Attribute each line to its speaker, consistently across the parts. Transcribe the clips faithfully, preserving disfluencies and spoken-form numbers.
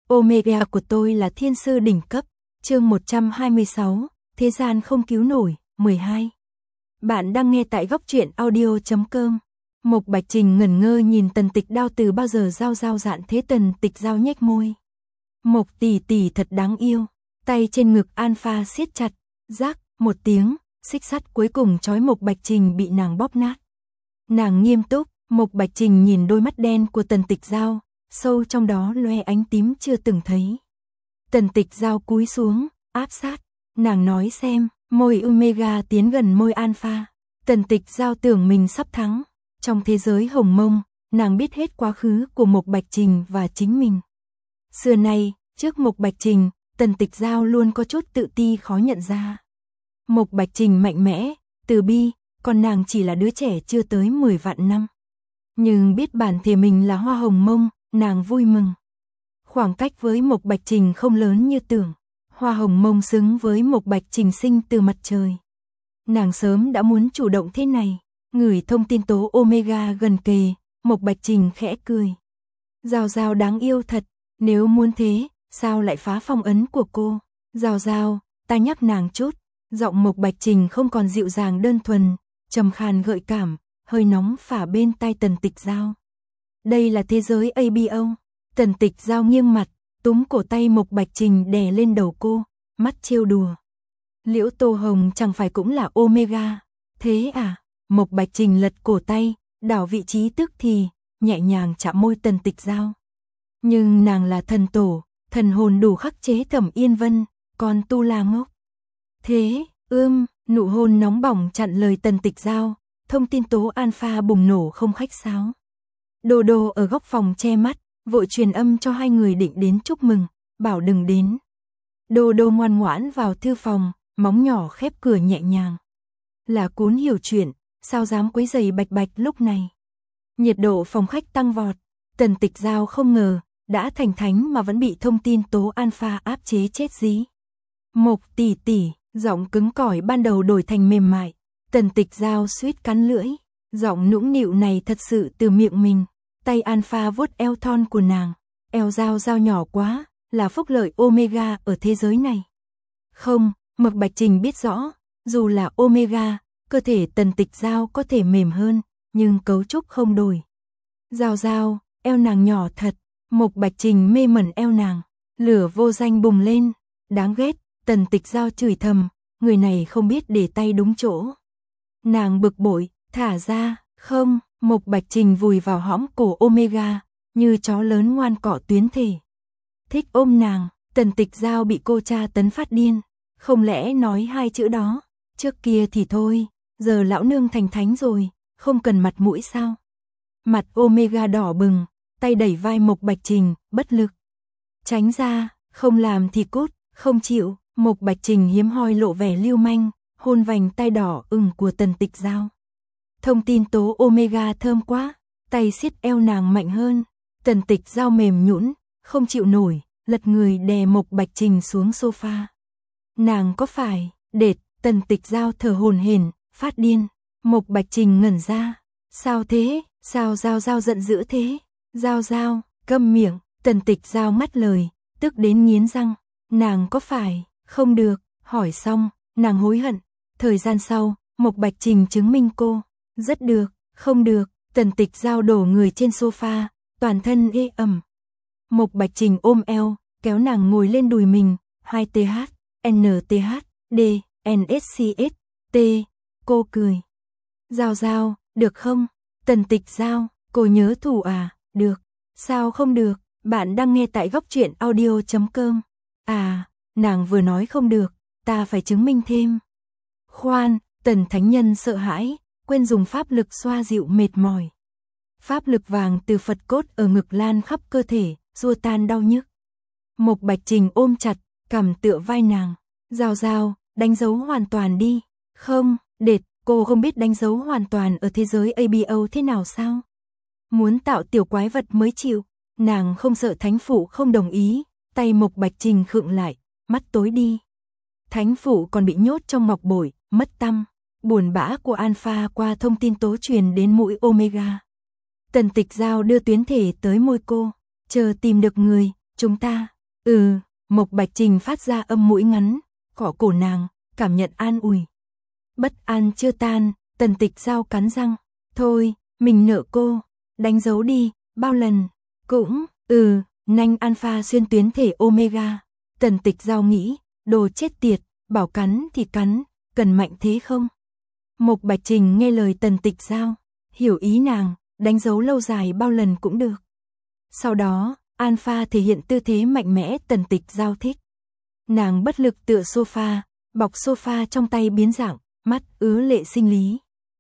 Speaker 1: Omega của tôi là thiên sư đỉnh cấp. Chương một trăm hai mươi sáu, thế gian không cứu nổi, mười hai. Bạn đang nghe tại góc truyện audio chấm com. Mộc Bạch Trình ngẩn ngơ nhìn Tần Tịch Đao, từ bao giờ Giao Giao dạn thế. Tần Tịch Giao nhếch môi. Mộc tỷ tỷ thật đáng yêu. Tay trên ngực Alpha siết chặt, rác một tiếng, xích sắt cuối cùng trói Mộc Bạch Trình bị nàng bóp nát. Nàng nghiêm túc, Mộc Bạch Trình nhìn đôi mắt đen của Tần Tịch Giao, sâu trong đó loe ánh tím chưa từng thấy. Tần Tịch Giao cúi xuống, áp sát, nàng nói xem, môi Omega tiến gần môi Alpha. Tần Tịch Giao tưởng mình sắp thắng. Trong thế giới hồng mông, nàng biết hết quá khứ của Mộc Bạch Trình và chính mình. Xưa nay, trước Mộc Bạch Trình, Tần Tịch Giao luôn có chút tự ti khó nhận ra. Mộc Bạch Trình mạnh mẽ, từ bi, còn nàng chỉ là đứa trẻ chưa tới mười vạn năm. Nhưng biết bản thể mình là hoa hồng mông, nàng vui mừng. Khoảng cách với Mộc Bạch Trình không lớn như tưởng. Hoa hồng mông xứng với Mộc Bạch Trình sinh từ mặt trời. Nàng sớm đã muốn chủ động thế này. Ngửi thông tin tố Omega gần kề, Mộc Bạch Trình khẽ cười. Giao Giao đáng yêu thật, nếu muốn thế, sao lại phá phong ấn của cô? Giao Giao, ta nhắc nàng chút. Giọng Mộc Bạch Trình không còn dịu dàng đơn thuần, trầm khàn gợi cảm, hơi nóng phả bên tai Tần Tịch Giao. Đây là thế giới a bê o. Tần Tịch Giao nghiêng mặt, túm cổ tay Mộc Bạch Trình đè lên đầu cô, mắt trêu đùa. Liễu Tô Hồng chẳng phải cũng là Omega, thế à? Mộc Bạch Trình lật cổ tay, đảo vị trí tức thì, nhẹ nhàng chạm môi Tần Tịch Giao. Nhưng nàng là thần tổ, thần hồn đủ khắc chế Thẩm Yên Vân, còn tu la ngốc. Thế, ưm, nụ hôn nóng bỏng chặn lời Tần Tịch Giao, thông tin tố Alpha bùng nổ không khách sáo. Đô Đô ở góc phòng che mắt, vội truyền âm cho hai người định đến chúc mừng, bảo đừng đến. Đô Đô ngoan ngoãn vào thư phòng, móng nhỏ khép cửa nhẹ nhàng. Là Cún hiểu chuyện, sao dám quấy rầy Bạch Bạch lúc này. Nhiệt độ phòng khách tăng vọt, Tần Tịch Giao không ngờ, đã thành thánh mà vẫn bị thông tin tố Alpha áp chế chết dí. Mộc tỷ tỷ, giọng cứng cỏi ban đầu đổi thành mềm mại. Tần Tịch Giao suýt cắn lưỡi, giọng nũng nịu này thật sự từ miệng mình. Tay Alpha vuốt eo thon của nàng, eo Giao Giao nhỏ quá, là phúc lợi Omega ở thế giới này. Không, Mộc Bạch Trình biết rõ, dù là Omega, cơ thể Tần Tịch Giao có thể mềm hơn, nhưng cấu trúc không đổi. Giao Giao, eo nàng nhỏ thật. Mộc Bạch Trình mê mẩn eo nàng, lửa vô danh bùng lên, đáng ghét. Tần Tịch Giao chửi thầm, người này không biết để tay đúng chỗ. Nàng bực bội, thả ra, không. Mộc Bạch Trình vùi vào hõm cổ Omega, như chó lớn ngoan cọ tuyến thể. Thích ôm nàng. Tần Tịch Giao bị cô cha tấn phát điên, không lẽ nói hai chữ đó. Trước kia thì thôi, giờ lão nương thành thánh rồi, không cần mặt mũi sao? Mặt Omega đỏ bừng, tay đẩy vai Mộc Bạch Trình, bất lực. Tránh ra, không làm thì cút, không chịu. Mộc Bạch Trình hiếm hoi lộ vẻ lưu manh, hôn vành tai đỏ ửng của Tần Tịch Giao. Thông tin tố Omega thơm quá, tay siết eo nàng mạnh hơn. Tần Tịch Giao mềm nhũn, không chịu nổi, lật người đè Mộc Bạch Trình xuống sofa. Nàng có phải đệt? Tần Tịch Giao thở hổn hển, phát điên. Mộc Bạch Trình ngẩn ra. Sao thế? Sao Giao Giao giận dữ thế? Giao Giao, câm miệng. Tần Tịch Giao ngắt lời, tức đến nghiến răng. Nàng có phải? Không được. Hỏi xong, nàng hối hận. Thời gian sau, Mộc Bạch Trình chứng minh cô. Rất được, không được. Tần Tịch Giao đổ người trên sofa, toàn thân ê ẩm. Mộc Bạch Trình ôm eo, kéo nàng ngồi lên đùi mình. hai T H, N T H, D, N S C S, T. Cô cười. Giao Giao, được không? Tần Tịch Giao, cô nhớ thủ à? Được. Sao không được? Bạn đang nghe tại góc truyện audio chấm com. À, nàng vừa nói không được, ta phải chứng minh thêm. Khoan, Tần Thánh Nhân sợ hãi, quên dùng pháp lực xoa dịu mệt mỏi. Pháp lực vàng từ Phật cốt ở ngực lan khắp cơ thể, xua tan đau nhức. Mộc Bạch Trình ôm chặt, cằm tựa vai nàng. Giao Giao, đánh dấu hoàn toàn đi. Không, đệt, cô không biết đánh dấu hoàn toàn ở thế giới a bê o thế nào sao? Muốn tạo tiểu quái vật mới chịu. Nàng không sợ thánh phụ không đồng ý. Tay Mộc Bạch Trình khựng lại, mắt tối đi. Thánh phụ còn bị nhốt trong ngọc bội, mất tăm. Buồn bã của Alpha qua thông tin tố truyền đến mũi Omega. Tần Tịch Giao đưa tuyến thể tới môi cô. Chờ tìm được người, chúng ta Ừ, Mộc Bạch Trình phát ra âm mũi ngắn, cọ cổ nàng, cảm nhận an ủi. Bất an chưa tan, Tần Tịch Giao cắn răng. Thôi, mình nợ cô, đánh dấu đi, bao lần, cũng, ừ, nanh alpha xuyên tuyến thể omega. Tần Tịch Giao nghĩ, đồ chết tiệt, bảo cắn thì cắn, cần mạnh thế không? Mộc Bạch Trình nghe lời Tần Tịch Giao, hiểu ý nàng, đánh dấu lâu dài bao lần cũng được. Sau đó, alpha thể hiện tư thế mạnh mẽ Tần Tịch Giao thích. Nàng bất lực tựa sofa, bọc sofa trong tay biến dạng, mắt ứa lệ sinh lý.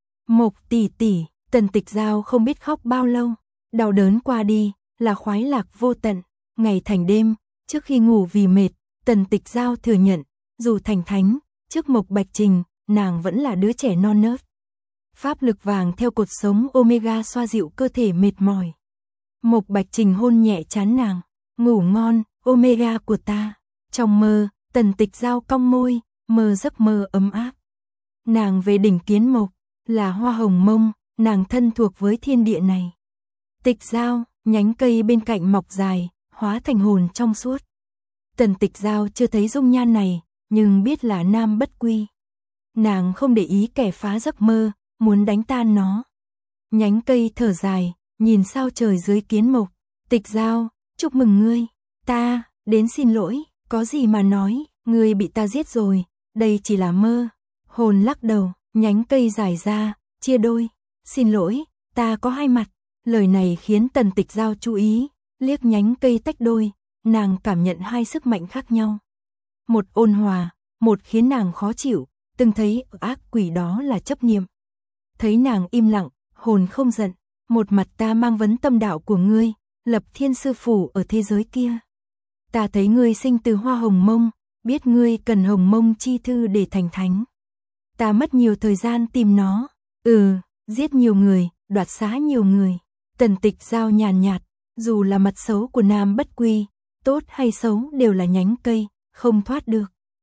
Speaker 1: Mộc tỷ tỷ, Tần Tịch Giao không biết khóc bao lâu, đau đớn qua đi, là khoái lạc vô tận. Ngày thành đêm, trước khi ngủ vì mệt, Tần Tịch Giao thừa nhận, dù thành thánh, trước Mộc Bạch Trình, nàng vẫn là đứa trẻ non nớt. Pháp lực vàng theo cột sống omega xoa dịu cơ thể mệt mỏi. Mộc Bạch Trình hôn nhẹ trán nàng, ngủ ngon, omega của ta. Trong mơ, Tần Tịch Giao cong môi, mơ giấc mơ ấm áp. Nàng về đỉnh Kiến Mộc, là hoa hồng mông, nàng thân thuộc với thiên địa này. Tịch Giao, nhánh cây bên cạnh mọc dài, hóa thành hồn trong suốt. Tần Tịch Giao chưa thấy dung nhan này, nhưng biết là nam bất quy. Nàng không để ý kẻ phá giấc mơ, muốn đánh tan nó. Nhánh cây thở dài, nhìn sao trời dưới Kiến Mộc. Tịch Giao, chúc mừng ngươi. Ta, đến xin lỗi, có gì mà nói, ngươi bị ta giết rồi, đây chỉ là mơ. Hồn lắc đầu, nhánh cây dài ra, chia đôi. Xin lỗi, ta có hai mặt. Lời này khiến Tần Tịch Giao chú ý, liếc nhánh cây tách đôi, nàng cảm nhận hai sức mạnh khác nhau. Một ôn hòa, một khiến nàng khó chịu, từng thấy ác quỷ đó là chấp niệm. Thấy nàng im lặng, hồn không giận, một mặt ta mang vấn tâm đạo của ngươi, lập thiên sư phủ ở thế giới kia. Ta thấy ngươi sinh từ hoa hồng mông, biết ngươi cần hồng mông chi thư để thành thánh. Ta mất nhiều thời gian tìm nó, ừ, giết nhiều người, đoạt xá nhiều người. Tần Tịch Giao nhàn nhạt, dù là mặt xấu của nam bất quy, tốt hay xấu đều là nhánh cây, không thoát được.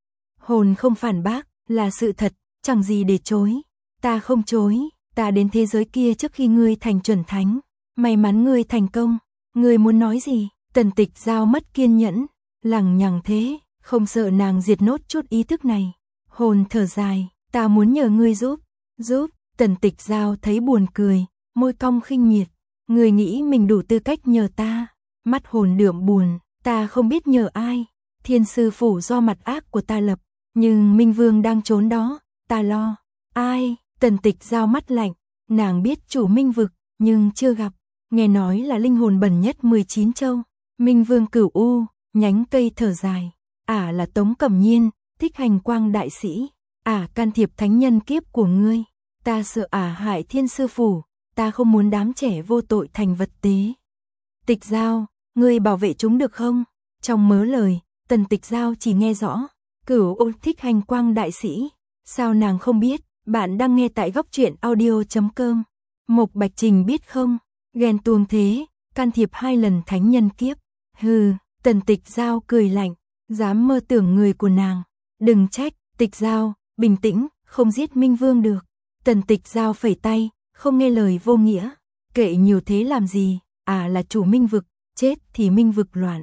Speaker 1: Hồn không phản bác, là sự thật, chẳng gì để chối. Ta không chối, ta đến thế giới kia trước khi ngươi thành chuẩn thánh. May mắn ngươi thành công, ngươi muốn nói gì? Tần Tịch Giao mất kiên nhẫn, lằng nhằng thế, không sợ nàng diệt nốt chút ý thức này. Hồn thở dài, ta muốn nhờ ngươi giúp, giúp. Tần Tịch Giao thấy buồn cười, môi cong khinh miệt. Ngươi nghĩ mình đủ tư cách nhờ ta? Mắt hồn đượm buồn, ta không biết nhờ ai. Thiên sư phủ do mặt ác của ta lập, nhưng Minh Vương đang trốn đó, ta lo. Ai? Tần Tịch Giao mắt lạnh, nàng biết chủ Minh vực, nhưng chưa gặp. Nghe nói là linh hồn bẩn nhất mười chín châu. Minh Vương Cửu U, nhánh cây thở dài. Ả là Tống Cẩm Nhiên, thích hành quang đại sĩ. Ả can thiệp thánh nhân kiếp của ngươi. Ta sợ Ả hại thiên sư phủ, ta không muốn đám trẻ vô tội thành vật tế. Tịch Giao, ngươi bảo vệ chúng được không? Trong mớ lời, Tần Tịch Giao chỉ nghe rõ. Cửu U thích hành quang đại sĩ. Sao nàng không biết? Bạn đang nghe tại góc truyện audio chấm com. Mộc Bạch Trình biết không? Ghen tuông thế, can thiệp hai lần thánh nhân kiếp. Hừ, Tần Tịch Giao cười lạnh, dám mơ tưởng người của nàng. Đừng trách, Tịch Giao, bình tĩnh, không giết Minh Vương được. Tần Tịch Giao phẩy tay, không nghe lời vô nghĩa. Kệ nhiều thế làm gì, à là chủ Minh vực, chết thì Minh vực loạn.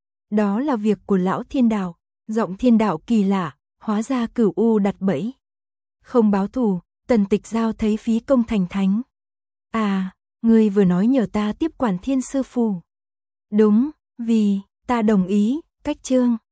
Speaker 1: Đó là việc của lão thiên đạo. Giọng thiên đạo kỳ lạ, hóa ra Cửu U đặt bẫy. Không báo thù, Tần Tịch Giao thấy phí công thành thánh. À, ngươi vừa nói nhờ ta tiếp quản thiên sư phủ. Đúng, vì, ta đồng ý, cách chương.